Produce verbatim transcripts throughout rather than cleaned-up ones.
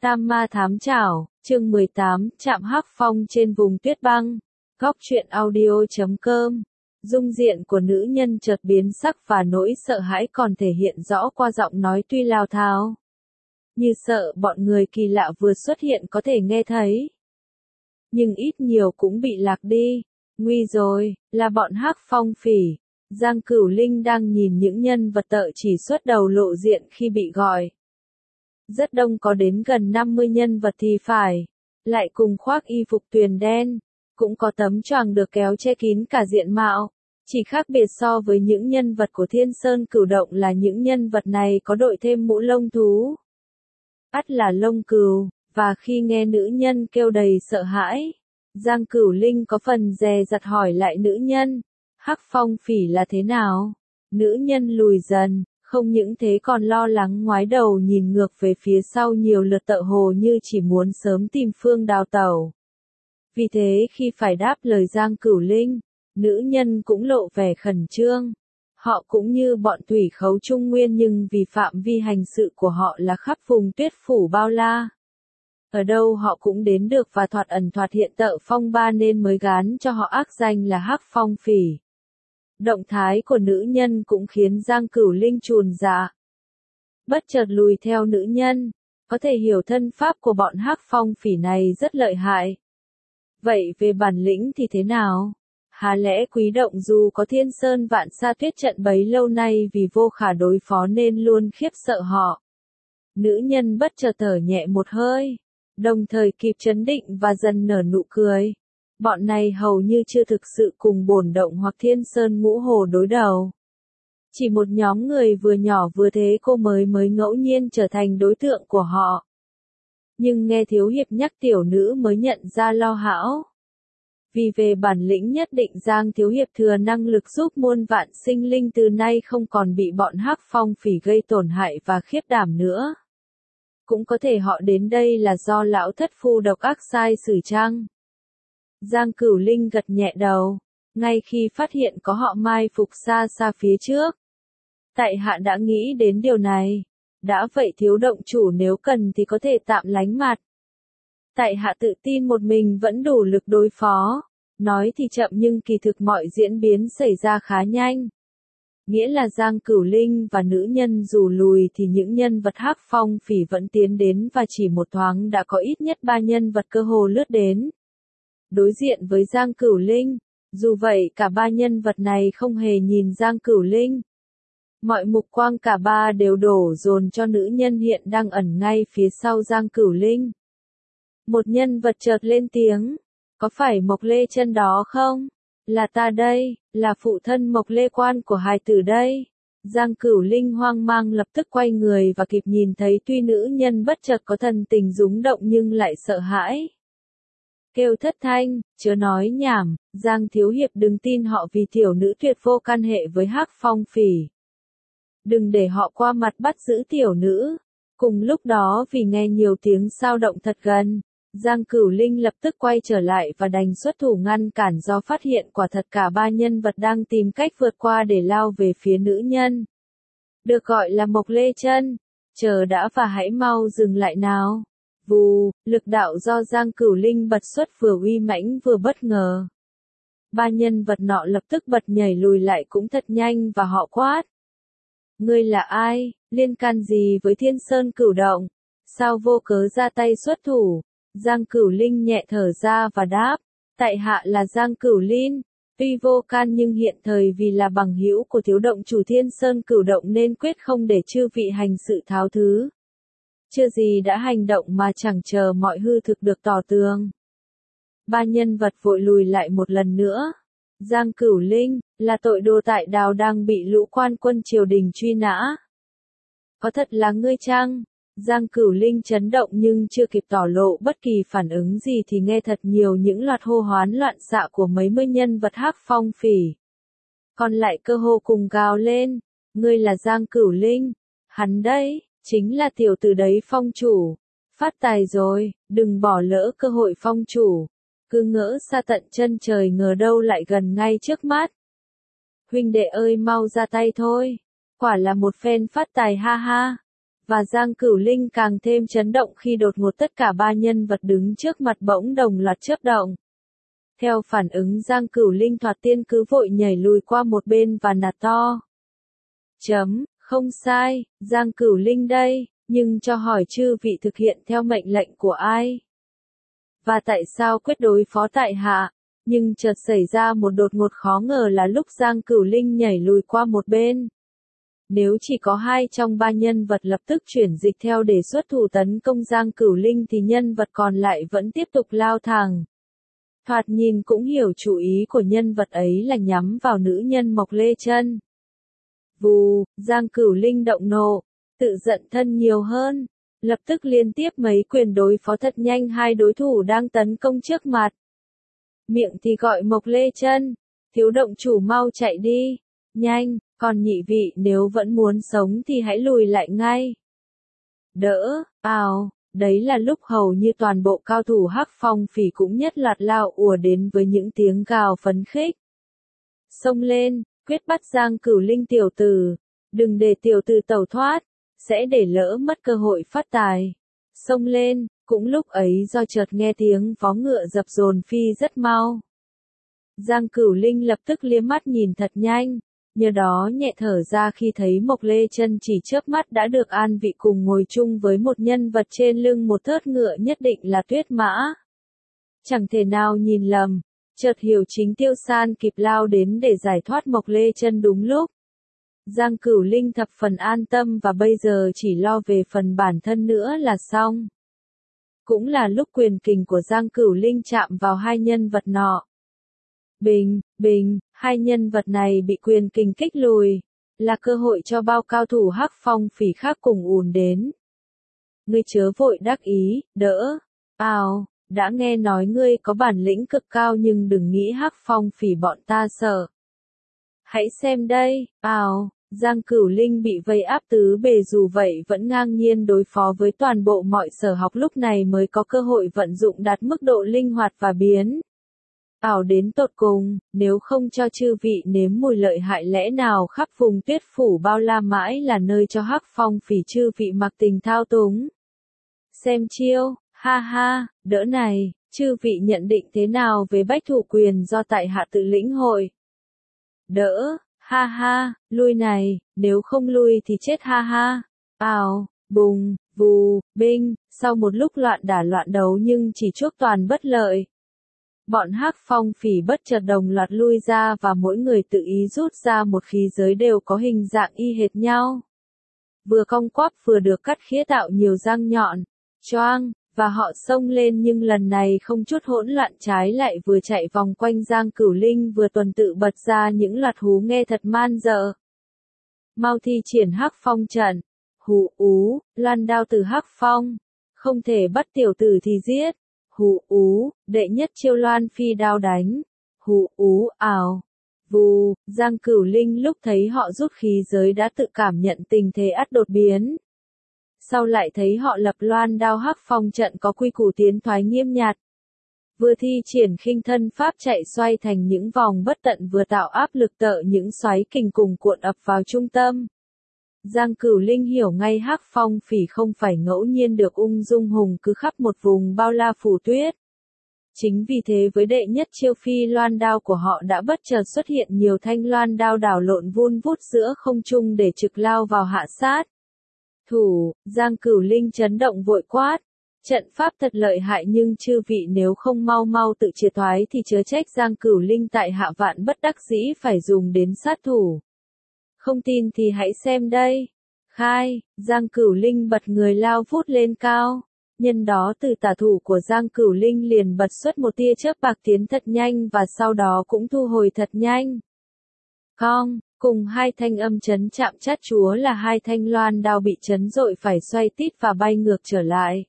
Tam ma thám chảo, chương mười tám, Trạm Hắc Phong trên vùng tuyết băng. Góc truyện audio chấm com. Dung diện của nữ nhân chợt biến sắc và nỗi sợ hãi còn thể hiện rõ qua giọng nói tuy lao thao. Như sợ bọn người kỳ lạ vừa xuất hiện có thể nghe thấy. Nhưng ít nhiều cũng bị lạc đi. Nguy rồi, là bọn Hắc Phong phỉ. Giang Cửu Linh đang nhìn những nhân vật tợ chỉ xuất đầu lộ diện khi bị gọi. Rất đông, có đến gần năm mươi nhân vật thì phải. Lại cùng khoác y phục tuyền đen. Cũng có tấm choàng được kéo che kín cả diện mạo. Chỉ khác biệt so với những nhân vật của Thiên Sơn Cửu Động là những nhân vật này có đội thêm mũ lông thú. Ắt là lông cừu, và khi nghe nữ nhân kêu đầy sợ hãi, Giang Cửu Linh có phần dè dặt hỏi lại nữ nhân, Hắc Phong phỉ là thế nào? Nữ nhân lùi dần, không những thế còn lo lắng ngoái đầu nhìn ngược về phía sau nhiều lượt tựa hồ như chỉ muốn sớm tìm phương đào tẩu. Vì thế khi phải đáp lời Giang Cửu Linh, nữ nhân cũng lộ vẻ khẩn trương. Họ cũng như bọn thủy khấu Trung Nguyên nhưng vì phạm vi hành sự của họ là khắp vùng tuyết phủ bao la. Ở đâu họ cũng đến được và thoạt ẩn thoạt hiện tợ phong ba nên mới gán cho họ ác danh là Hắc Phong phỉ. Động thái của nữ nhân cũng khiến Giang Cửu Linh chùn dạ. Bất chợt lùi theo nữ nhân, có thể hiểu thân pháp của bọn Hắc Phong phỉ này rất lợi hại. Vậy về bản lĩnh thì thế nào? Há lẽ Quý Động dù có thiên sơn vạn sa tuyết trận bấy lâu nay vì vô khả đối phó nên luôn khiếp sợ họ. Nữ nhân bất chợt thở nhẹ một hơi, đồng thời kịp trấn định và dần nở nụ cười. Bọn này hầu như chưa thực sự cùng Bổn Động hoặc Thiên Sơn Ngũ Hồ đối đầu. Chỉ một nhóm người vừa nhỏ vừa thế cô mới mới ngẫu nhiên trở thành đối tượng của họ. Nhưng nghe Thiếu Hiệp nhắc tiểu nữ mới nhận ra lo hão. Vì về bản lĩnh nhất định Giang Thiếu Hiệp thừa năng lực giúp muôn vạn sinh linh từ nay không còn bị bọn Hắc Phong phỉ gây tổn hại và khiếp đảm nữa. Cũng có thể họ đến đây là do lão thất phu độc ác sai xử chăng? Giang Cửu Linh gật nhẹ đầu, ngay khi phát hiện có họ mai phục xa xa phía trước. Tại hạ đã nghĩ đến điều này. Đã vậy Thiếu Động chủ nếu cần thì có thể tạm lánh mặt. Tại hạ tự tin một mình vẫn đủ lực đối phó. Nói thì chậm nhưng kỳ thực mọi diễn biến xảy ra khá nhanh. Nghĩa là Giang Cửu Linh và nữ nhân dù lùi thì những nhân vật Hắc Phong phỉ vẫn tiến đến và chỉ một thoáng đã có ít nhất ba nhân vật cơ hồ lướt đến. Đối diện với Giang Cửu Linh, dù vậy cả ba nhân vật này không hề nhìn Giang Cửu Linh. Mọi mục quang cả ba đều đổ dồn cho nữ nhân hiện đang ẩn ngay phía sau Giang Cửu Linh. Một nhân vật chợt lên tiếng, có phải Mộc Lê Chân đó không? Là ta đây, là phụ thân Mộc Lê Quan của hài tử đây. Giang Cửu Linh hoang mang lập tức quay người và kịp nhìn thấy tuy nữ nhân bất chợt có thần tình rúng động nhưng lại sợ hãi. Kêu thất thanh, chớ nói nhảm, Giang Thiếu Hiệp đừng tin họ vì tiểu nữ tuyệt vô can hệ với Hắc Phong phỉ. Đừng để họ qua mặt bắt giữ tiểu nữ. Cùng lúc đó vì nghe nhiều tiếng sao động thật gần, Giang Cửu Linh lập tức quay trở lại và đành xuất thủ ngăn cản do phát hiện quả thật cả ba nhân vật đang tìm cách vượt qua để lao về phía nữ nhân. Được gọi là Mộc Lê Chân, chờ đã và hãy mau dừng lại nào. Vù, lực đạo do Giang Cửu Linh bật xuất vừa uy mãnh vừa bất ngờ. Ba nhân vật nọ lập tức bật nhảy lùi lại cũng thật nhanh và họ quát. Ngươi là ai, liên can gì với Thiên Sơn Cửu Động? Sao vô cớ ra tay xuất thủ? Giang Cửu Linh nhẹ thở ra và đáp, tại hạ là Giang Cửu Linh, tuy vô can nhưng hiện thời vì là bằng hữu của Thiếu Động chủ Thiên Sơn Cửu Động nên quyết không để chư vị hành sự tháo thứ. Chưa gì đã hành động mà chẳng chờ mọi hư thực được tỏ tường. Ba nhân vật vội lùi lại một lần nữa. Giang Cửu Linh, là tội đồ tại đào đang bị lũ quan quân triều đình truy nã. Có thật là ngươi chăng? Giang Cửu Linh chấn động nhưng chưa kịp tỏ lộ bất kỳ phản ứng gì thì nghe thật nhiều những loạt hô hoán loạn xạ của mấy mươi nhân vật Hắc Phong phỉ. Còn lại cơ hồ cùng gào lên, ngươi là Giang Cửu Linh, hắn đấy, chính là tiểu tử đấy phong chủ. Phát tài rồi, đừng bỏ lỡ cơ hội phong chủ. Cứ ngỡ xa tận chân trời ngờ đâu lại gần ngay trước mắt. Huynh đệ ơi mau ra tay thôi. Quả là một phen phát tài ha ha. Và Giang Cửu Linh càng thêm chấn động khi đột ngột tất cả ba nhân vật đứng trước mặt bỗng đồng loạt chớp động. Theo phản ứng Giang Cửu Linh thoạt tiên cứ vội nhảy lùi qua một bên và nạt to. Chấm, không sai, Giang Cửu Linh đây, nhưng cho hỏi chư vị thực hiện theo mệnh lệnh của ai? Và tại sao quyết đối phó tại hạ? Nhưng chợt xảy ra một đột ngột khó ngờ là lúc Giang Cửu Linh nhảy lùi qua một bên. Nếu chỉ có hai trong ba nhân vật lập tức chuyển dịch theo đề xuất thủ tấn công Giang Cửu Linh thì nhân vật còn lại vẫn tiếp tục lao thẳng. Thoạt nhìn cũng hiểu chủ ý của nhân vật ấy là nhắm vào nữ nhân Mộc Lê Chân. Vù, Giang Cửu Linh động nộ, tự giận thân nhiều hơn, lập tức liên tiếp mấy quyền đối phó thật nhanh hai đối thủ đang tấn công trước mặt. Miệng thì gọi Mộc Lê Chân, thiếu động chủ mau chạy đi, nhanh, còn nhị vị nếu vẫn muốn sống thì hãy lùi lại ngay. Đỡ, ào, đấy là lúc hầu như toàn bộ cao thủ Hắc Phong Phỉ cũng nhất loạt lao ùa đến với những tiếng gào phấn khích. Xông lên, quyết bắt Giang Cửu Linh tiểu tử, đừng để tiểu tử tẩu thoát, sẽ để lỡ mất cơ hội phát tài. Xông lên, cũng lúc ấy do chợt nghe tiếng vó ngựa dập dồn phi rất mau. Giang Cửu Linh lập tức liếc mắt nhìn thật nhanh, nhờ đó nhẹ thở ra khi thấy Mộc Lê Chân chỉ chớp mắt đã được an vị cùng ngồi chung với một nhân vật trên lưng một thớt ngựa nhất định là Tuyết Mã. Chẳng thể nào nhìn lầm, chợt hiểu chính Tiêu San kịp lao đến để giải thoát Mộc Lê Chân đúng lúc. Giang Cửu Linh thập phần an tâm và bây giờ chỉ lo về phần bản thân nữa là xong. Cũng là lúc quyền kình của Giang Cửu Linh chạm vào hai nhân vật nọ. Bình, bình, hai nhân vật này bị quyền kình kích lùi, là cơ hội cho bao cao thủ Hắc Phong Phỉ khác cùng ùn đến. Ngươi chớ vội đắc ý, đỡ, ào, đã nghe nói ngươi có bản lĩnh cực cao nhưng đừng nghĩ Hắc Phong Phỉ bọn ta sợ. Hãy xem đây, ào, Giang Cửu Linh bị vây áp tứ bề dù vậy vẫn ngang nhiên đối phó với toàn bộ mọi sở học lúc này mới có cơ hội vận dụng đạt mức độ linh hoạt và biến. Ảo đến tột cùng, nếu không cho chư vị nếm mùi lợi hại lẽ nào khắp vùng Tuyết Phủ bao la mãi là nơi cho Hắc Phong Phỉ chư vị mặc tình thao túng. Xem chiêu, ha ha, đỡ này, chư vị nhận định thế nào về bách thủ quyền do tại hạ tự lĩnh hội? Đỡ, ha ha, lui này, nếu không lui thì chết ha ha. Ào, bùng, vù, binh, sau một lúc loạn đả loạn đấu nhưng chỉ chuốc toàn bất lợi. Bọn Hắc Phong Phỉ bất chợt đồng loạt lui ra và mỗi người tự ý rút ra một khí giới đều có hình dạng y hệt nhau. Vừa cong quắp vừa được cắt khía tạo nhiều răng nhọn, choang, và họ xông lên nhưng lần này không chút hỗn loạn trái lại vừa chạy vòng quanh Giang Cửu Linh vừa tuần tự bật ra những loạt hú nghe thật man dợ. Mau thi triển Hắc Phong trận, hú ú, loan đao từ Hắc Phong, không thể bắt tiểu tử thì giết. Hú ú, đệ nhất chiêu loan phi đao đánh. Hú ú, ảo. Vù, Giang Cửu Linh lúc thấy họ rút khí giới đã tự cảm nhận tình thế ắt đột biến. Sau lại thấy họ lập loan đao Hắc Phong trận có quy củ tiến thoái nghiêm nhạt. Vừa thi triển khinh thân pháp chạy xoay thành những vòng bất tận vừa tạo áp lực tợ những xoáy kình cùng cuộn ập vào trung tâm. Giang Cửu Linh hiểu ngay Hắc Phong Phỉ không phải ngẫu nhiên được ung dung hùng cứ khắp một vùng bao la phủ tuyết. Chính vì thế với đệ nhất chiêu phi loan đao của họ đã bất chợt xuất hiện nhiều thanh loan đao đảo lộn vun vút giữa không trung để trực lao vào hạ sát. Thủ, Giang Cửu Linh chấn động vội quát. Trận pháp thật lợi hại nhưng chư vị nếu không mau mau tự triệt thoái thì chớ trách Giang Cửu Linh tại hạ vạn bất đắc dĩ phải dùng đến sát thủ. Không tin thì hãy xem đây. Khai, Giang Cửu Linh bật người lao vút lên cao. Nhân đó từ tả thủ của Giang Cửu Linh liền bật xuất một tia chớp bạc tiến thật nhanh và sau đó cũng thu hồi thật nhanh. Cong, cùng hai thanh âm chấn chạm chát chúa là hai thanh loan đao bị chấn dội phải xoay tít và bay ngược trở lại.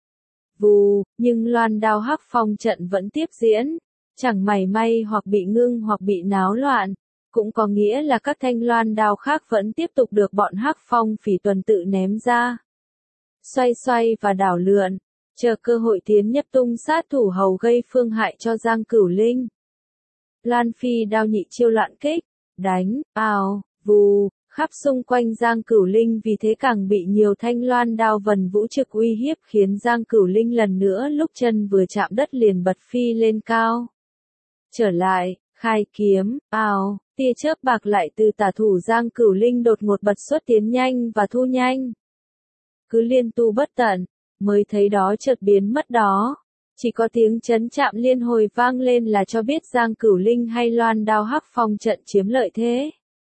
Vù, nhưng loan đao Hắc Phong trận vẫn tiếp diễn. Chẳng mảy may hoặc bị ngưng hoặc bị náo loạn. Cũng có nghĩa là các thanh loan đao khác vẫn tiếp tục được bọn Hắc Phong Phỉ tuần tự ném ra. Xoay xoay và đảo lượn, chờ cơ hội tiến nhập tung sát thủ hầu gây phương hại cho Giang Cửu Linh. Loan phi đao nhị chiêu loạn kích, đánh, ào, vù, Khắp xung quanh Giang Cửu Linh vì thế càng bị nhiều thanh loan đao vần vũ trực uy hiếp khiến Giang Cửu Linh lần nữa lúc chân vừa chạm đất liền bật phi lên cao. Trở lại, khai kiếm, ào, tia chớp bạc lại từ tả thủ Giang Cửu Linh đột ngột bật xuất tiến nhanh và thu nhanh. Cứ liên tu bất tận, mới thấy đó chợt biến mất đó. Chỉ có tiếng chấn chạm liên hồi vang lên là cho biết Giang Cửu Linh hay loan đao hắc phong trận chiếm lợi thế.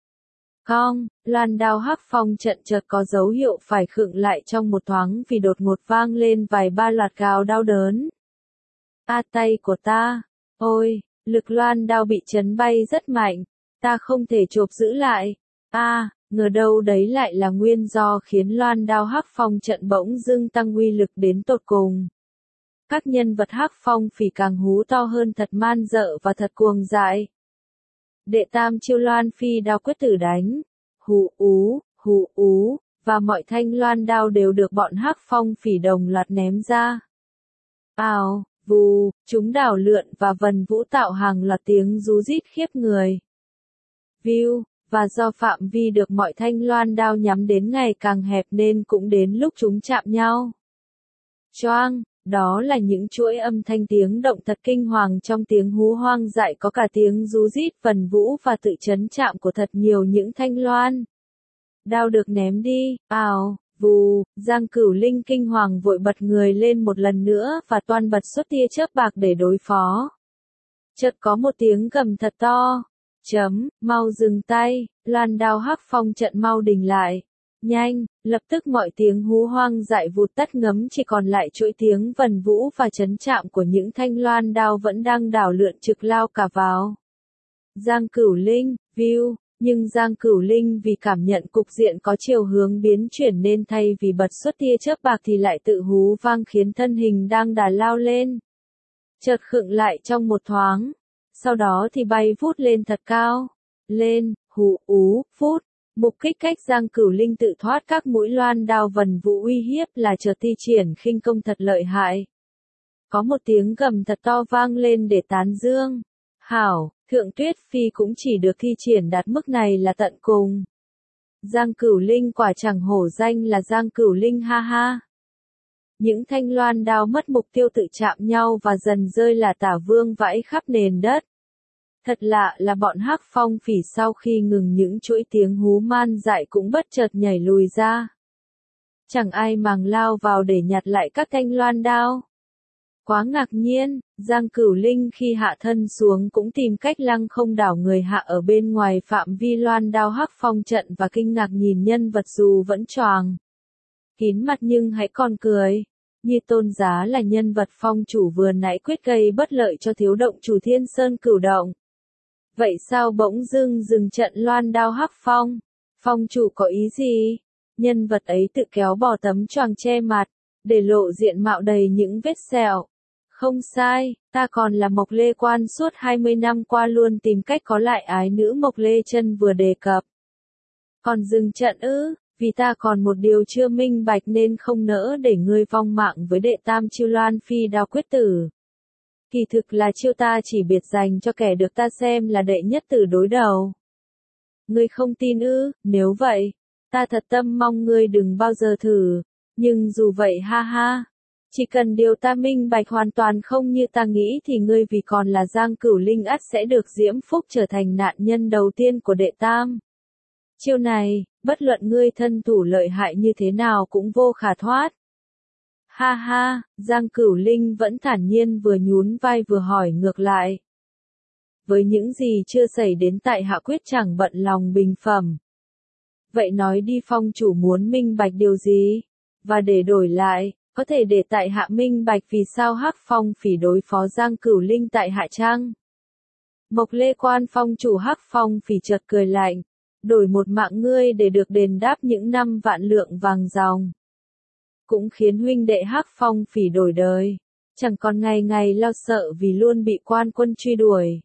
Cong, loan đao hắc phong trận chợt có dấu hiệu phải khựng lại trong một thoáng vì đột ngột vang lên vài ba loạt gào đau đớn. A tay của ta, ôi, lực loan đao bị chấn bay rất mạnh, ta không thể chộp giữ lại. A, à, ngờ đâu đấy lại là nguyên do khiến loan đao hắc phong trận bỗng dưng tăng uy lực đến tột cùng. Các nhân vật hắc phong phỉ càng hú to hơn thật man dợ và thật cuồng dại. Đệ tam chiêu loan phi đao quyết tử đánh, hù ú, hù ú, và mọi thanh loan đao đều được bọn hắc phong phỉ đồng loạt ném ra. Ào, vù, chúng đảo lượn và vần vũ tạo hàng loạt tiếng rú rít khiếp người. View, và do phạm vi được mọi thanh loan đao nhắm đến ngày càng hẹp nên cũng đến lúc chúng chạm nhau. Choang, đó là những chuỗi âm thanh tiếng động thật kinh hoàng trong tiếng hú hoang dại có cả tiếng rú rít vần vũ và tự chấn chạm của thật nhiều những thanh loan đao được ném đi, ào, vù, Giang Cửu Linh kinh hoàng vội bật người lên một lần nữa và toan bật xuất tia chớp bạc để đối phó. Chợt có một tiếng gầm thật to, chấm, mau dừng tay, loan đao hắc phong trận mau đình lại. Nhanh, lập tức mọi tiếng hú hoang dại vụt tắt ngấm chỉ còn lại chuỗi tiếng vần vũ và chấn chạm của những thanh loan đao vẫn đang đảo lượn trực lao cả vào. Giang Cửu Linh, view, nhưng Giang Cửu Linh vì cảm nhận cục diện có chiều hướng biến chuyển nên thay vì bật xuất tia chớp bạc thì lại tự hú vang khiến thân hình đang đà lao lên. Chợt khựng lại trong một thoáng, sau đó thì bay vút lên thật cao. Lên, hù ú, phút. Mục kích cách Giang Cửu Linh tự thoát các mũi loan đao vần vũ uy hiếp là chợt thi triển khinh công thật lợi hại. Có một tiếng gầm thật to vang lên để tán dương. Hảo, Thượng Tuyết Phi cũng chỉ được thi triển đạt mức này là tận cùng. Giang Cửu Linh quả chẳng hổ danh là Giang Cửu Linh ha ha. Những thanh loan đao mất mục tiêu tự chạm nhau và dần rơi là tả vương vãi khắp nền đất. Thật lạ là bọn hắc phong phỉ sau khi ngừng những chuỗi tiếng hú man dại cũng bất chợt nhảy lùi ra. Chẳng ai màng lao vào để nhặt lại các thanh loan đao. Quá ngạc nhiên, Giang Cửu Linh khi hạ thân xuống cũng tìm cách lăng không đảo người hạ ở bên ngoài phạm vi loan đao hắc phong trận và kinh ngạc nhìn nhân vật dù vẫn choàng kín mặt nhưng hãy còn cười. Như Tôn Giá là nhân vật phong chủ vừa nãy quyết gây bất lợi cho thiếu động chủ Thiên Sơn Cửu Động. Vậy sao bỗng dưng dừng trận loan đao hắc phong? Phong chủ có ý gì? Nhân vật ấy tự kéo bỏ tấm choàng che mặt, để lộ diện mạo đầy những vết sẹo. Không sai, ta còn là Mộc Lê Quan suốt hai mươi năm qua luôn tìm cách có lại ái nữ Mộc Lê Chân vừa đề cập. Còn dừng trận ư, vì ta còn một điều chưa minh bạch nên không nỡ để ngươi vong mạng với đệ tam chiêu loan phi đao quyết tử. Kỳ thực là chiêu ta chỉ biệt dành cho kẻ được ta xem là đệ nhất tử đối đầu. Ngươi không tin ư, nếu vậy, ta thật tâm mong ngươi đừng bao giờ thử, nhưng dù vậy ha ha. Chỉ cần điều ta minh bạch hoàn toàn không như ta nghĩ thì ngươi vì còn là Giang Cửu Linh ắt sẽ được diễm phúc trở thành nạn nhân đầu tiên của đệ tam. Chiêu này, bất luận ngươi thân thủ lợi hại như thế nào cũng vô khả thoát. Ha ha, Giang Cửu Linh vẫn thản nhiên vừa nhún vai vừa hỏi ngược lại. Với những gì chưa xảy đến tại hạ quyết chẳng bận lòng bình phẩm. Vậy nói đi phong chủ muốn minh bạch điều gì? Và để đổi lại, có thể để tại hạ minh bạch vì sao hắc phong phỉ đối phó Giang Cửu Linh tại hạ chăng? Mộc Lê Quan phong chủ hắc phong phỉ chợt cười lạnh. Đổi một mạng ngươi để được đền đáp những năm vạn lượng vàng ròng. Cũng khiến huynh đệ hắc phong phỉ đổi đời. Chẳng còn ngày ngày lo sợ vì luôn bị quan quân truy đuổi.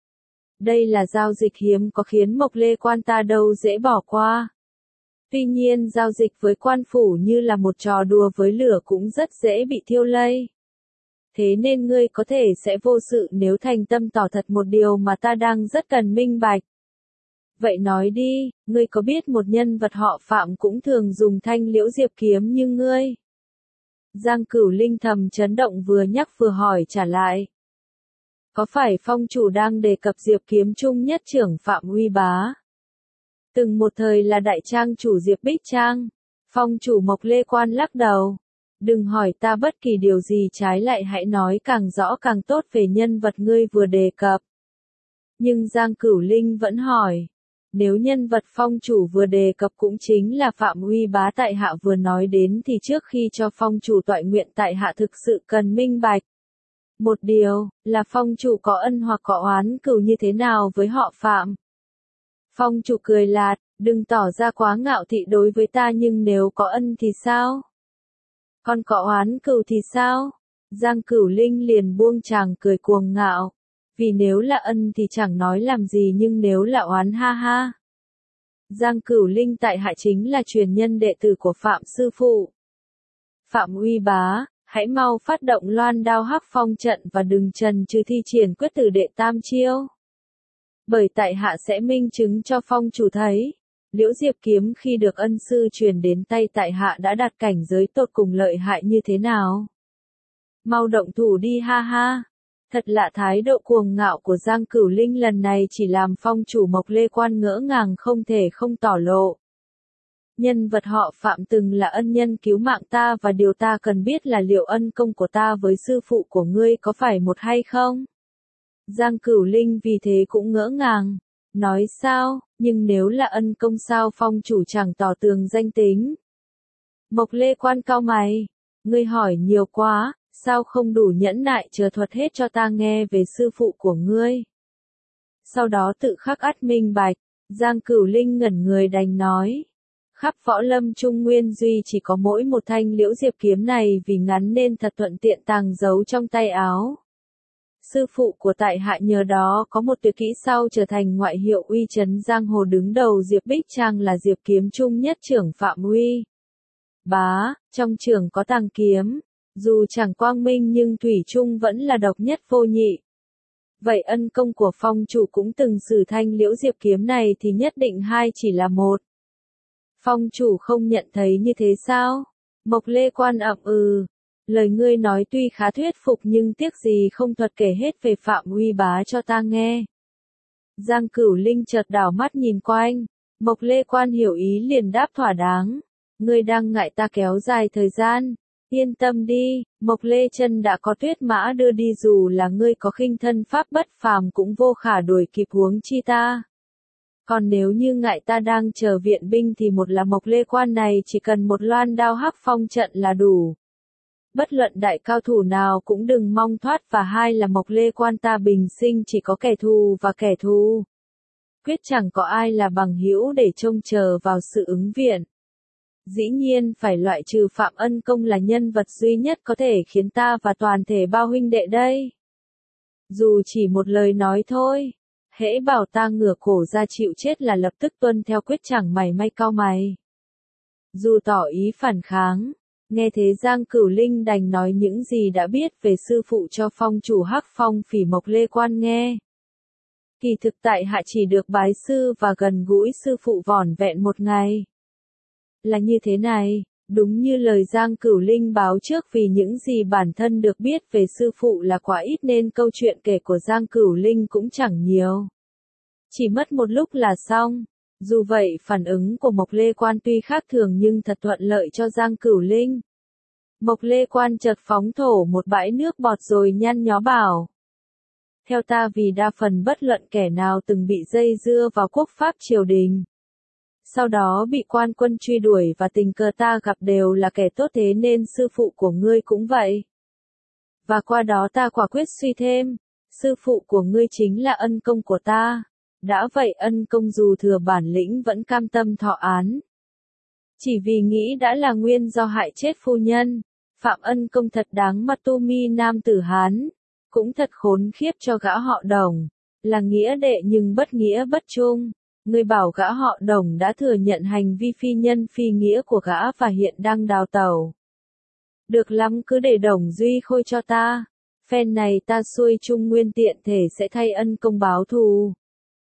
Đây là giao dịch hiếm có khiến Mộc Lê Quan ta đâu dễ bỏ qua. Tuy nhiên giao dịch với quan phủ như là một trò đùa với lửa cũng rất dễ bị thiêu lây. Thế nên ngươi có thể sẽ vô sự nếu thành tâm tỏ thật một điều mà ta đang rất cần minh bạch. Vậy nói đi, ngươi có biết một nhân vật họ Phạm cũng thường dùng thanh liễu diệp kiếm như ngươi? Giang Cửu Linh thầm chấn động vừa nhắc vừa hỏi trả lại. Có phải phong chủ đang đề cập diệp kiếm trung nhất trưởng Phạm Uy Bá? Từng một thời là đại trang chủ Diệp Bích Trang. Phong chủ Mộc Lê Quan lắc đầu. Đừng hỏi ta bất kỳ điều gì, trái lại hãy nói càng rõ càng tốt về nhân vật ngươi vừa đề cập. Nhưng Giang Cửu Linh vẫn hỏi. Nếu nhân vật phong chủ vừa đề cập cũng chính là Phạm Uy Bá tại hạ vừa nói đến thì trước khi cho phong chủ toại nguyện tại hạ thực sự cần minh bạch. Một điều, là phong chủ có ân hoặc có oán cừu như thế nào với họ Phạm? Phong chủ cười lạt, đừng tỏ ra quá ngạo thị đối với ta, nhưng nếu có ân thì sao? Còn có oán cừu thì sao? Giang Cửu Linh liền buông chàng cười cuồng ngạo. Vì nếu là ân thì chẳng nói làm gì, nhưng nếu là oán ha ha. Giang Cửu Linh tại hạ chính là truyền nhân đệ tử của Phạm sư phụ. Phạm Uy Bá, hãy mau phát động loan đao hắc phong trận và đừng chần chừ thi triển quyết tử đệ tam chiêu. Bởi tại hạ sẽ minh chứng cho phong chủ thấy, liễu diệp kiếm khi được ân sư truyền đến tay tại hạ đã đạt cảnh giới tột cùng lợi hại như thế nào. Mau động thủ đi ha ha. Thật lạ, thái độ cuồng ngạo của Giang Cửu Linh lần này chỉ làm phong chủ Mộc Lê Quan ngỡ ngàng không thể không tỏ lộ. Nhân vật họ Phạm từng là ân nhân cứu mạng ta, và điều ta cần biết là liệu ân công của ta với sư phụ của ngươi có phải một hay không? Giang Cửu Linh vì thế cũng ngỡ ngàng. Nói sao, nhưng nếu là ân công sao phong chủ chẳng tỏ tường danh tính? Mộc Lê Quan cau mày. Ngươi hỏi nhiều quá, sao không đủ nhẫn nại chờ thuật hết cho ta nghe về sư phụ của ngươi? Sau đó tự khắc ắt minh bạch, Giang Cửu Linh ngẩn người đành nói. Khắp võ lâm Trung Nguyên duy chỉ có mỗi một thanh liễu diệp kiếm này, vì ngắn nên thật thuận tiện tàng giấu trong tay áo. Sư phụ của tại hạ nhờ đó có một tuyệt kỹ sau trở thành ngoại hiệu uy chấn giang hồ, đứng đầu Diệp Bích Trang là diệp kiếm trung nhất trưởng Phạm Uy Bá, trong trường có tàng kiếm, dù chẳng quang minh nhưng thủy chung vẫn là độc nhất vô nhị. Vậy ân công của phong chủ cũng từng sử thanh liễu diệp kiếm này thì nhất định hai chỉ là một. Phong chủ không nhận thấy như thế sao? Mộc Lê Quan ậm ừ. Lời ngươi nói tuy khá thuyết phục nhưng tiếc gì không thuật kể hết về Phạm Uy Bá cho ta nghe. Giang Cửu Linh chợt đảo mắt nhìn quanh. Mộc Lê Quan hiểu ý liền đáp thỏa đáng. Ngươi đang ngại ta kéo dài thời gian. Yên tâm đi, Mộc Lê Chân đã có tuyết mã đưa đi, dù là ngươi có khinh thân pháp bất phàm cũng vô khả đuổi kịp, huống chi ta. Còn nếu như ngại ta đang chờ viện binh thì một là Mộc Lê Quan này chỉ cần một loan đao hắc phong trận là đủ. Bất luận đại cao thủ nào cũng đừng mong thoát, và hai là Mộc Lê Quan ta bình sinh chỉ có kẻ thù và kẻ thù. Quyết chẳng có ai là bằng hữu để trông chờ vào sự ứng viện. Dĩ nhiên phải loại trừ Phạm ân công là nhân vật duy nhất có thể khiến ta và toàn thể bao huynh đệ đây. Dù chỉ một lời nói thôi, hễ bảo ta ngửa cổ ra chịu chết là lập tức tuân theo, quyết chẳng mảy may cau mày. Dù tỏ ý phản kháng, nghe thế Giang Cửu Linh đành nói những gì đã biết về sư phụ cho phong chủ hắc phong phỉ Mộc Lê Quan nghe. Kỳ thực tại hạ chỉ được bái sư và gần gũi sư phụ vỏn vẹn một ngày. Là như thế này, đúng như lời Giang Cửu Linh báo trước, vì những gì bản thân được biết về sư phụ là quá ít nên câu chuyện kể của Giang Cửu Linh cũng chẳng nhiều. Chỉ mất một lúc là xong. Dù vậy phản ứng của Mộc Lê Quan tuy khác thường nhưng thật thuận lợi cho Giang Cửu Linh. Mộc Lê Quan chợt phóng thổ một bãi nước bọt rồi nhăn nhó bảo. Theo ta, vì đa phần bất luận kẻ nào từng bị dây dưa vào quốc pháp triều đình, sau đó bị quan quân truy đuổi và tình cờ ta gặp đều là kẻ tốt, thế nên sư phụ của ngươi cũng vậy. Và qua đó ta quả quyết suy thêm, sư phụ của ngươi chính là ân công của ta. Đã vậy ân công dù thừa bản lĩnh vẫn cam tâm thọ án. Chỉ vì nghĩ đã là nguyên do hại chết phu nhân. Phạm ân công thật đáng mặt, tu mi nam tử Hán. Cũng thật khốn khiếp cho gã họ Đồng. Là nghĩa đệ nhưng bất nghĩa bất trung. Người bảo gã họ Đồng đã thừa nhận hành vi phi nhân phi nghĩa của gã và hiện đang đào tẩu. Được lắm, cứ để Đồng Duy Khôi cho ta. Phen này ta xuôi Trung Nguyên tiện thể sẽ thay ân công báo thù.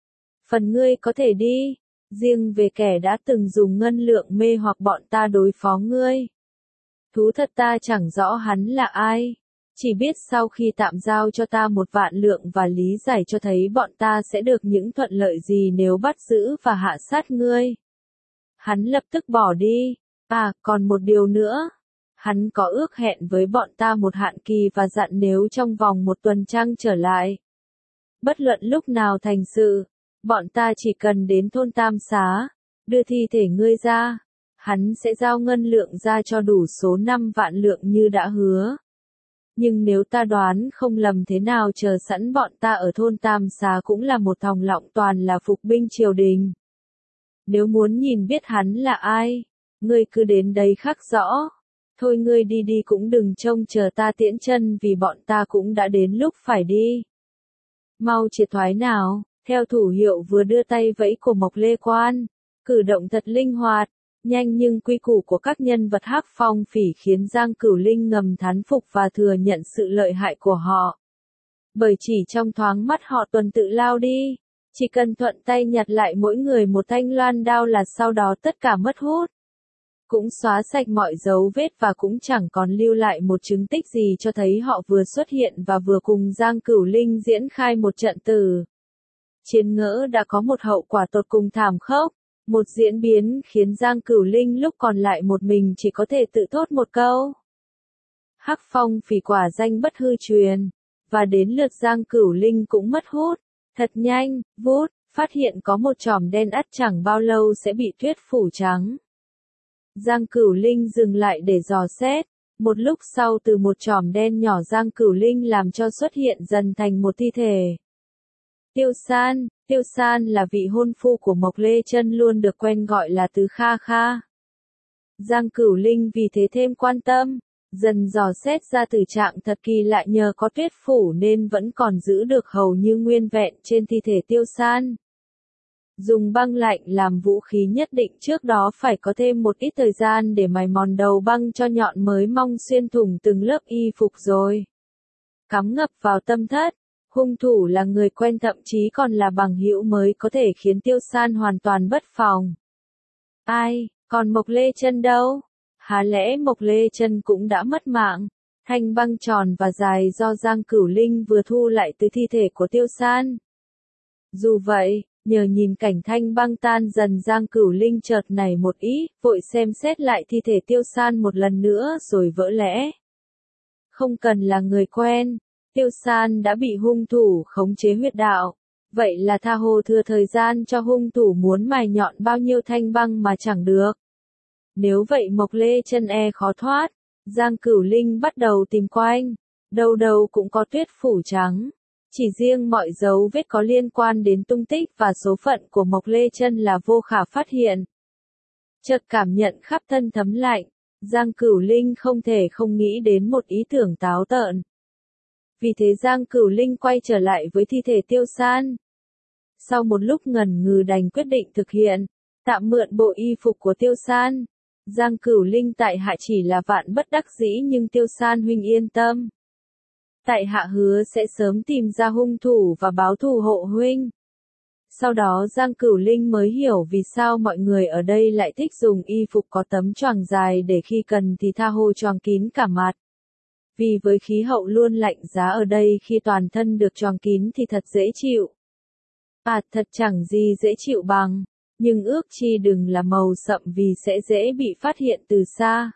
Phần ngươi có thể đi. Riêng về kẻ đã từng dùng ngân lượng mê hoặc bọn ta đối phó ngươi. Thú thật ta chẳng rõ hắn là ai. Chỉ biết sau khi tạm giao cho ta một vạn lượng và lý giải cho thấy bọn ta sẽ được những thuận lợi gì nếu bắt giữ và hạ sát ngươi. Hắn lập tức bỏ đi. À, còn một điều nữa. Hắn có ước hẹn với bọn ta một hạn kỳ và dặn nếu trong vòng một tuần trăng trở lại. Bất luận lúc nào thành sự, bọn ta chỉ cần đến thôn Tam Xá, đưa thi thể ngươi ra. Hắn sẽ giao ngân lượng ra cho đủ số năm vạn lượng như đã hứa. Nhưng nếu ta đoán không lầm thế nào chờ sẵn bọn ta ở thôn Tam Xá cũng là một thòng lọng toàn là phục binh triều đình. Nếu muốn nhìn biết hắn là ai, ngươi cứ đến đấy khắc rõ. Thôi ngươi đi đi cũng đừng trông chờ ta tiễn chân vì bọn ta cũng đã đến lúc phải đi. Mau triệt thoái nào, theo thủ hiệu vừa đưa tay vẫy của Mộc Lê Quan, cử động thật linh hoạt, nhanh nhưng quy củ của các nhân vật Hắc Phong Phỉ khiến Giang Cửu Linh ngầm thán phục và thừa nhận sự lợi hại của họ. Bởi chỉ trong thoáng mắt họ tuần tự lao đi, chỉ cần thuận tay nhặt lại mỗi người một thanh loan đao là sau đó tất cả mất hút. Cũng xóa sạch mọi dấu vết và cũng chẳng còn lưu lại một chứng tích gì cho thấy họ vừa xuất hiện và vừa cùng Giang Cửu Linh diễn khai một trận tử. Chiến ngỡ đã có một hậu quả tột cùng thảm khốc, một diễn biến khiến Giang Cửu Linh lúc còn lại một mình chỉ có thể tự thốt một câu. Hắc Phong Phỉ quả danh bất hư truyền, và đến lượt Giang Cửu Linh cũng mất hút, thật nhanh, vút, phát hiện có một chòm đen ắt chẳng bao lâu sẽ bị tuyết phủ trắng. Giang Cửu Linh dừng lại để dò xét, một lúc sau từ một chòm đen nhỏ Giang Cửu Linh làm cho xuất hiện dần thành một thi thể. Tiêu San, Tiêu San là vị hôn phu của Mộc Lê Chân luôn được quen gọi là Tứ Kha Kha. Giang Cửu Linh vì thế thêm quan tâm, dần dò xét ra tử trạng thật kỳ lạ nhờ có tuyết phủ nên vẫn còn giữ được hầu như nguyên vẹn trên thi thể Tiêu San. Dùng băng lạnh làm vũ khí nhất định trước đó phải có thêm một ít thời gian để mài mòn đầu băng cho nhọn mới mong xuyên thủng từng lớp y phục rồi. Cắm ngập vào tâm thất, hung thủ là người quen thậm chí còn là bằng hữu mới có thể khiến Tiêu San hoàn toàn bất phòng. Ai, còn Mộc Lê Chân đâu? Há lẽ Mộc Lê Chân cũng đã mất mạng? Thanh băng tròn và dài do Giang Cửu Linh vừa thu lại từ thi thể của Tiêu San. Dù vậy, nhờ nhìn cảnh thanh băng tan dần Giang Cửu Linh chợt nảy một ý, vội xem xét lại thi thể Tiêu San một lần nữa rồi vỡ lẽ. Không cần là người quen, Tiêu San đã bị hung thủ khống chế huyết đạo, vậy là tha hồ thừa thời gian cho hung thủ muốn mài nhọn bao nhiêu thanh băng mà chẳng được. Nếu vậy Mộc Lê Chân e khó thoát, Giang Cửu Linh bắt đầu tìm quanh, đâu đâu cũng có tuyết phủ trắng. Chỉ riêng mọi dấu vết có liên quan đến tung tích và số phận của Mộc Lê Chân là vô khả phát hiện. Chợt cảm nhận khắp thân thấm lạnh, Giang Cửu Linh không thể không nghĩ đến một ý tưởng táo tợn. Vì thế Giang Cửu Linh quay trở lại với thi thể Tiêu San. Sau một lúc ngần ngừ đành quyết định thực hiện, tạm mượn bộ y phục của Tiêu San. Giang Cửu Linh tại hạ chỉ là vạn bất đắc dĩ nhưng Tiêu San huynh yên tâm. Tại hạ hứa sẽ sớm tìm ra hung thủ và báo thù hộ huynh. Sau đó Giang Cửu Linh mới hiểu vì sao mọi người ở đây lại thích dùng y phục có tấm choàng dài để khi cần thì tha hồ choàng kín cả mặt. Vì với khí hậu luôn lạnh giá ở đây khi toàn thân được choàng kín thì thật dễ chịu. À thật chẳng gì dễ chịu bằng, nhưng ước chi đừng là màu sậm vì sẽ dễ bị phát hiện từ xa.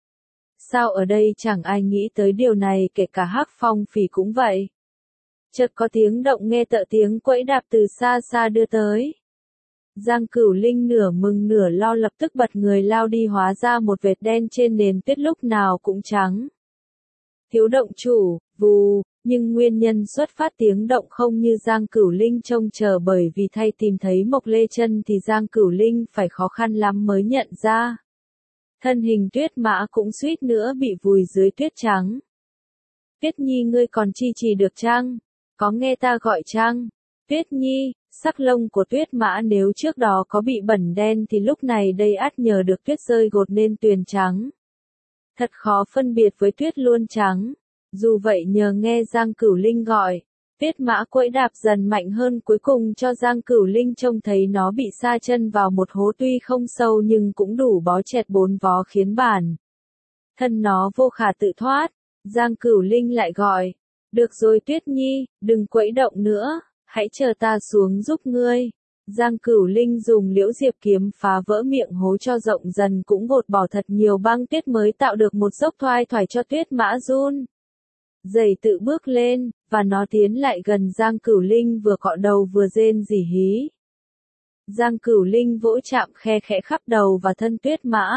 Sao ở đây chẳng ai nghĩ tới điều này kể cả Hắc Phong Phỉ cũng vậy. Chợt có tiếng động nghe tợ tiếng quẫy đạp từ xa xa đưa tới. Giang Cửu Linh nửa mừng nửa lo lập tức bật người lao đi hóa ra một vệt đen trên nền tuyết lúc nào cũng trắng. Thiếu động chủ, vù, nhưng nguyên nhân xuất phát tiếng động không như Giang Cửu Linh trông chờ bởi vì thay tìm thấy Mộc Lê Chân thì Giang Cửu Linh phải khó khăn lắm mới nhận ra. Thân hình Tuyết Mã cũng suýt nữa bị vùi dưới tuyết trắng. Tuyết Nhi ngươi còn chi trì được chăng? Có nghe ta gọi chăng? Tuyết Nhi, sắc lông của Tuyết Mã nếu trước đó có bị bẩn đen thì lúc này đây ắt nhờ được tuyết rơi gột nên tuyền trắng. Thật khó phân biệt với tuyết luôn trắng. Dù vậy nhờ nghe Giang Cửu Linh gọi, Tuyết mã quẫy đạp dần mạnh hơn cuối cùng cho Giang Cửu Linh trông thấy nó bị sa chân vào một hố tuy không sâu nhưng cũng đủ bó chẹt bốn vó khiến bản thân nó vô khả tự thoát. Giang Cửu Linh lại gọi, được rồi Tuyết Nhi, đừng quẫy động nữa, hãy chờ ta xuống giúp ngươi. Giang Cửu Linh dùng liễu diệp kiếm phá vỡ miệng hố cho rộng dần cũng gột bỏ thật nhiều băng tuyết mới tạo được một dốc thoai thoải cho Tuyết mã run dày tự bước lên, và nó tiến lại gần Giang Cửu Linh vừa cọ đầu vừa rên rỉ hí. Giang Cửu Linh vỗ chạm khe khẽ khắp đầu và thân Tuyết mã.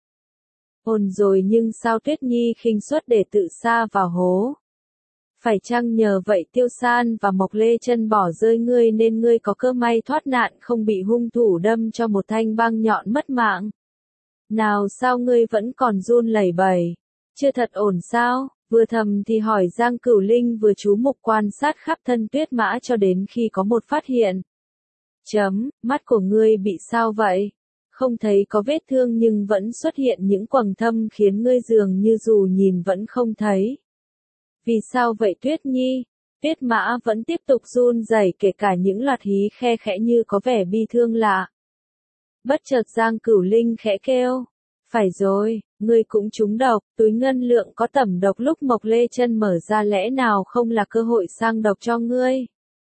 Ồn rồi nhưng sao Tuyết Nhi khinh suất để tự sa vào hố? Phải chăng nhờ vậy Tiêu San và Mộc Lê Chân bỏ rơi ngươi nên ngươi có cơ may thoát nạn không bị hung thủ đâm cho một thanh băng nhọn mất mạng? Nào sao ngươi vẫn còn run lẩy bẩy? Chưa thật ổn sao? Vừa thầm thì hỏi Giang Cửu Linh vừa chú mục quan sát khắp thân Tuyết mã cho đến khi có một phát hiện. Chấm, mắt của ngươi bị sao vậy? Không thấy có vết thương nhưng vẫn xuất hiện những quầng thâm khiến ngươi dường như dù nhìn vẫn không thấy. Vì sao vậy Tuyết Nhi? Tuyết mã vẫn tiếp tục run rẩy kể cả những loạt hí khe khẽ như có vẻ bi thương lạ. Bất chợt Giang Cửu Linh khẽ kêu. Phải rồi, ngươi cũng trúng độc, túi ngân lượng có tẩm độc lúc Mộc Lê Chân mở ra lẽ nào không là cơ hội sang độc cho ngươi?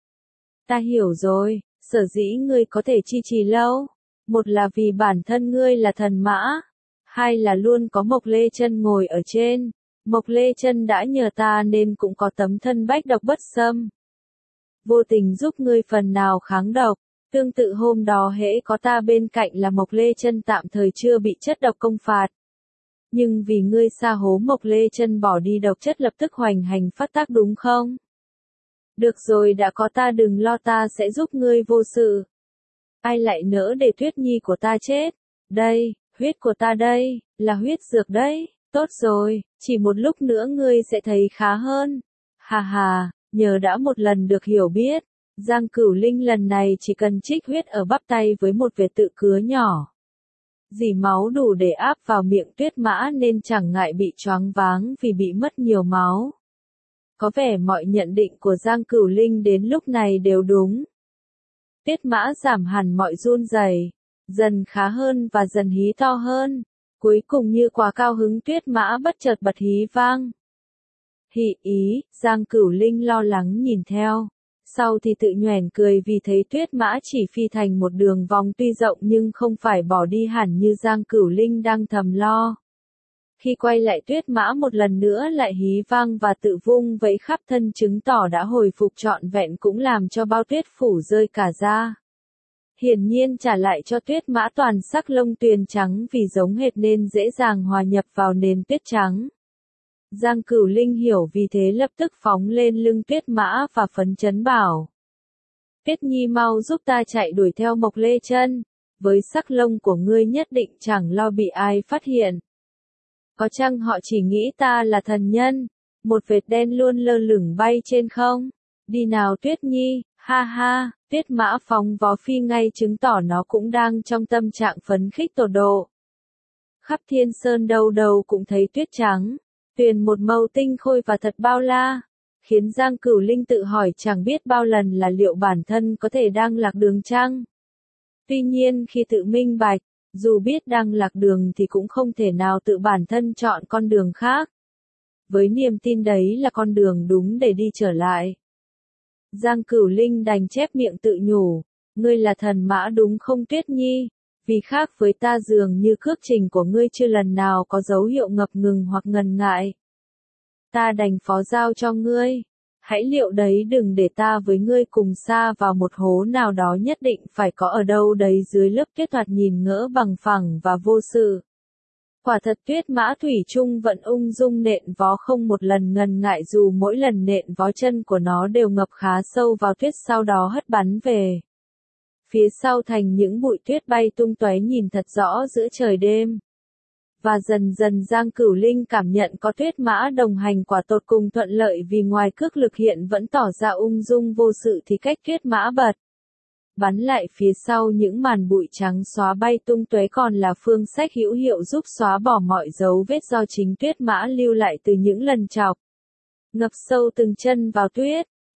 Ta hiểu rồi, sở dĩ ngươi có thể chi trì lâu. Một là vì bản thân ngươi là thần mã, hai là luôn có Mộc Lê Chân ngồi ở trên. Mộc Lê Chân đã nhờ ta nên cũng có tấm thân bách độc bất xâm. Vô tình giúp ngươi phần nào kháng độc, tương tự hôm đó hễ có ta bên cạnh là Mộc Lê Chân tạm thời chưa bị chất độc công phạt. Nhưng vì ngươi sa hố Mộc Lê Chân bỏ đi độc chất lập tức hoành hành phát tác đúng không? Được rồi đã có ta đừng lo ta sẽ giúp ngươi vô sự. Ai lại nỡ để Tuyết Nhi của ta chết? Đây, huyết của ta đây, là huyết dược đấy. Tốt rồi, chỉ một lúc nữa ngươi sẽ thấy khá hơn. Hà hà, nhờ đã một lần được hiểu biết, Giang Cửu Linh lần này chỉ cần trích huyết ở bắp tay với một vệt tự cứa nhỏ. Dỉ máu đủ để áp vào miệng Tuyết mã nên chẳng ngại bị choáng váng vì bị mất nhiều máu. Có vẻ mọi nhận định của Giang Cửu Linh đến lúc này đều đúng. Tuyết mã giảm hẳn mọi run rẩy, dần khá hơn và dần hí to hơn. Cuối cùng như quá cao hứng Tuyết mã bất chợt bật hí vang. Hị ý, Giang Cửu Linh lo lắng nhìn theo. Sau thì tự nhoẻn cười vì thấy Tuyết mã chỉ phi thành một đường vòng tuy rộng nhưng không phải bỏ đi hẳn như Giang Cửu Linh đang thầm lo. Khi quay lại Tuyết mã một lần nữa lại hí vang và tự vung vẫy khắp thân chứng tỏ đã hồi phục trọn vẹn cũng làm cho bao tuyết phủ rơi cả ra. Hiển nhiên trả lại cho Tuyết mã toàn sắc lông tuyền trắng vì giống hệt nên dễ dàng hòa nhập vào nền tuyết trắng. Giang Cửu Linh hiểu vì thế lập tức phóng lên lưng Tuyết mã và phấn chấn bảo. Tuyết Nhi mau giúp ta chạy đuổi theo Mộc Lê Chân, với sắc lông của ngươi nhất định chẳng lo bị ai phát hiện. Có chăng họ chỉ nghĩ ta là thần nhân, một vệt đen luôn lơ lửng bay trên không? Đi nào Tuyết Nhi, ha ha, Tuyết mã phóng vó phi ngay chứng tỏ nó cũng đang trong tâm trạng phấn khích tột độ. Khắp thiên sơn đâu đâu cũng thấy tuyết trắng, tuyền một màu tinh khôi và thật bao la, khiến Giang Cửu Linh tự hỏi chẳng biết bao lần là liệu bản thân có thể đang lạc đường chăng? Tuy nhiên khi tự minh bạch, dù biết đang lạc đường thì cũng không thể nào tự bản thân chọn con đường khác. Với niềm tin đấy là con đường đúng để đi trở lại. Giang Cửu Linh đành chép miệng tự nhủ, ngươi là thần mã đúng không Tuyết Nhi? Vì khác với ta dường như cước trình của ngươi chưa lần nào có dấu hiệu ngập ngừng hoặc ngần ngại. Ta đành phó giao cho ngươi. Hãy liệu đấy đừng để ta với ngươi cùng sa vào một hố nào đó nhất định phải có ở đâu đấy dưới lớp tuyết thoạt nhìn ngỡ bằng phẳng và vô sự. Quả thật Tuyết mã thủy chung vẫn ung dung nện vó không một lần ngần ngại dù mỗi lần nện vó chân của nó đều ngập khá sâu vào tuyết sau đó hất bắn về. Phía sau thành những bụi tuyết bay tung tóe nhìn thật rõ giữa trời đêm. Và dần dần Giang Cửu Linh cảm nhận có Tuyết mã đồng hành quả tột cùng thuận lợi vì ngoài cước lực hiện vẫn tỏ ra ung dung vô sự thì cách Tuyết mã bật bắn lại phía sau những màn bụi trắng xóa bay tung tóe còn là phương sách hữu hiệu giúp xóa bỏ mọi dấu vết do chính Tuyết mã lưu lại từ những lần chọc ngập sâu từng chân vào tuyết.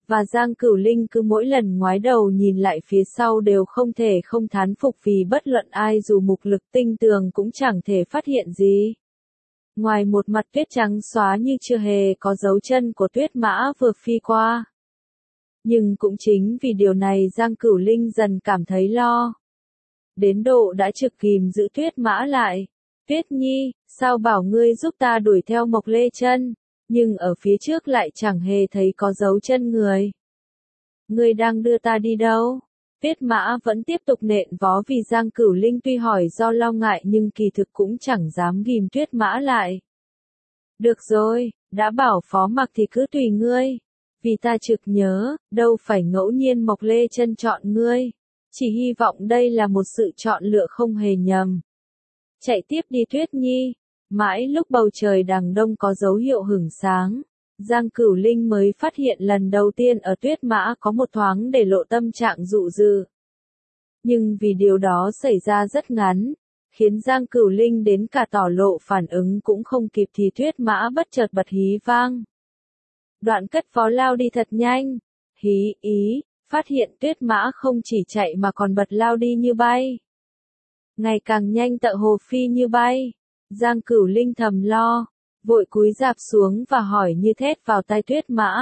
Và Giang Cửu Linh cứ mỗi lần ngoái đầu nhìn lại phía sau đều không thể không thán phục vì bất luận ai dù mục lực tinh tường cũng chẳng thể phát hiện gì. Ngoài một mặt tuyết trắng xóa như chưa hề có dấu chân của tuyết mã vừa phi qua. Nhưng cũng chính vì điều này Giang Cửu Linh dần cảm thấy lo. Đến độ đã trực kìm giữ tuyết mã lại. Tuyết Nhi, sao bảo ngươi giúp ta đuổi theo Mộc Lê Chân, nhưng ở phía trước lại chẳng hề thấy có dấu chân người. Ngươi đang đưa ta đi đâu? Tuyết mã vẫn tiếp tục nện vó vì Giang Cửu Linh tuy hỏi do lo ngại nhưng kỳ thực cũng chẳng dám ghim tuyết mã lại. Được rồi, đã bảo phó mặc thì cứ tùy ngươi. Vì ta trực nhớ, đâu phải ngẫu nhiên Mộc Lê Chân chọn ngươi. Chỉ hy vọng đây là một sự chọn lựa không hề nhầm. Chạy tiếp đi Tuyết Nhi. Mãi lúc bầu trời đằng đông có dấu hiệu hửng sáng, Giang Cửu Linh mới phát hiện lần đầu tiên ở tuyết mã có một thoáng để lộ tâm trạng dụ dư. Nhưng vì điều đó xảy ra rất ngắn, khiến Giang Cửu Linh đến cả tỏ lộ phản ứng cũng không kịp thì tuyết mã bất chợt bật hí vang. Đoạn cất vó lao đi thật nhanh, hí ý, phát hiện tuyết mã không chỉ chạy mà còn bật lao đi như bay. Ngày càng nhanh tựa hồ phi như bay. Giang Cửu Linh thầm lo, vội cúi rạp xuống và hỏi như thét vào tai tuyết mã.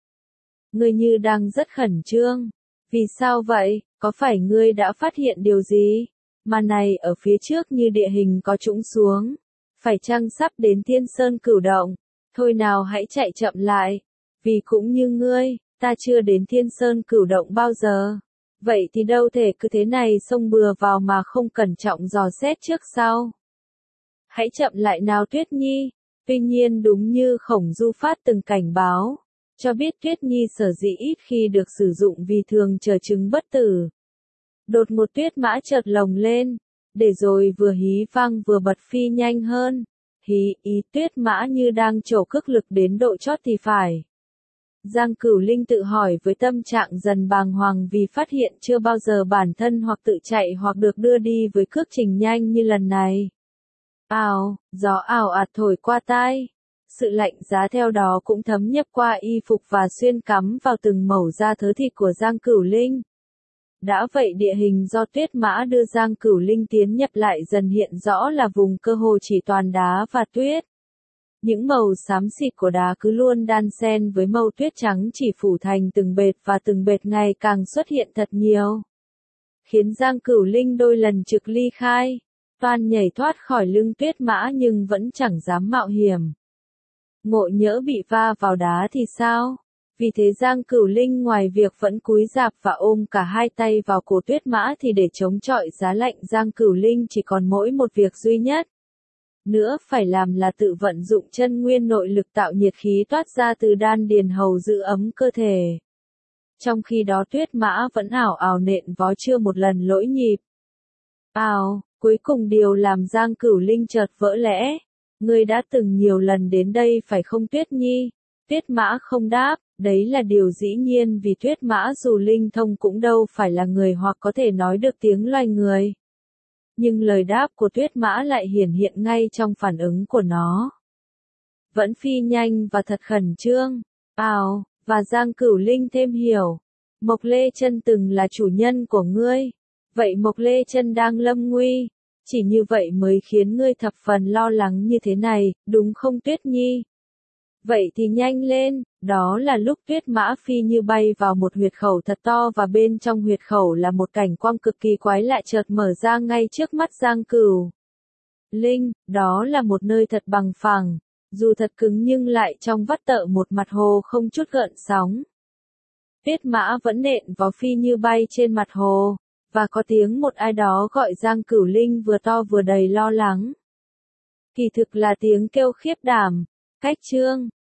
Ngươi như đang rất khẩn trương. Vì sao vậy, có phải ngươi đã phát hiện điều gì? Mà này ở phía trước như địa hình có trũng xuống. Phải chăng sắp đến Thiên Sơn Cửu Động? Thôi nào hãy chạy chậm lại. Vì cũng như ngươi, ta chưa đến Thiên Sơn Cửu Động bao giờ. Vậy thì đâu thể cứ thế này xông bừa vào mà không cẩn trọng dò xét trước sau. Hãy chậm lại nào Tuyết Nhi. Tuy nhiên đúng như Khổng Du phát từng cảnh báo, cho biết Tuyết Nhi sở dĩ ít khi được sử dụng vì thường chờ chứng bất tử. Đột một tuyết mã chợt lồng lên, để rồi vừa hí vang vừa bật phi nhanh hơn. Hí ý tuyết mã như đang trổ cước lực đến độ chót thì phải. Giang Cửu Linh tự hỏi với tâm trạng dần bàng hoàng vì phát hiện chưa bao giờ bản thân hoặc tự chạy hoặc được đưa đi với cước trình nhanh như lần này. Ào, gió ảo ạt thổi qua tai. Sự lạnh giá theo đó cũng thấm nhập qua y phục và xuyên cắm vào từng mẩu da thớ thịt của Giang Cửu Linh. Đã vậy địa hình do tuyết mã đưa Giang Cửu Linh tiến nhập lại dần hiện rõ là vùng cơ hồ chỉ toàn đá và tuyết. Những màu xám xịt của đá cứ luôn đan xen với màu tuyết trắng chỉ phủ thành từng bệt và từng bệt ngày càng xuất hiện thật nhiều. Khiến Giang Cửu Linh đôi lần trực ly khai. Toan nhảy thoát khỏi lưng tuyết mã nhưng vẫn chẳng dám mạo hiểm. Ngộ nhỡ bị va vào đá thì sao? Vì thế Giang Cửu Linh ngoài việc vẫn cúi rạp và ôm cả hai tay vào cổ tuyết mã thì để chống chọi giá lạnh Giang Cửu Linh chỉ còn mỗi một việc duy nhất. Nữa phải làm là tự vận dụng chân nguyên nội lực tạo nhiệt khí toát ra từ đan điền hầu giữ ấm cơ thể. Trong khi đó tuyết mã vẫn ảo ảo nện vó chưa một lần lỗi nhịp. Ào, cuối cùng điều làm Giang Cửu Linh chợt vỡ lẽ. Ngươi đã từng nhiều lần đến đây phải không Tuyết Nhi? Tuyết mã không đáp, đấy là điều dĩ nhiên vì tuyết mã dù linh thông cũng đâu phải là người hoặc có thể nói được tiếng loài người. Nhưng lời đáp của tuyết mã lại hiển hiện ngay trong phản ứng của nó. Vẫn phi nhanh và thật khẩn trương. Ào, và Giang Cửu Linh thêm hiểu. Mộc Lê Chân từng là chủ nhân của ngươi. Vậy Mộc Lê Chân đang lâm nguy. Chỉ như vậy mới khiến ngươi thập phần lo lắng như thế này, đúng không Tuyết Nhi? Vậy thì nhanh lên, đó là lúc tuyết mã phi như bay vào một huyệt khẩu thật to và bên trong huyệt khẩu là một cảnh quang cực kỳ quái lạ chợt mở ra ngay trước mắt Giang Cửu Linh, đó là một nơi thật bằng phẳng, dù thật cứng nhưng lại trong vắt tợ một mặt hồ không chút gợn sóng. Tuyết mã vẫn nện vào phi như bay trên mặt hồ, và có tiếng một ai đó gọi Giang Cửu Linh vừa to vừa đầy lo lắng. Kỳ thực là tiếng kêu khiếp đảm. Cách chương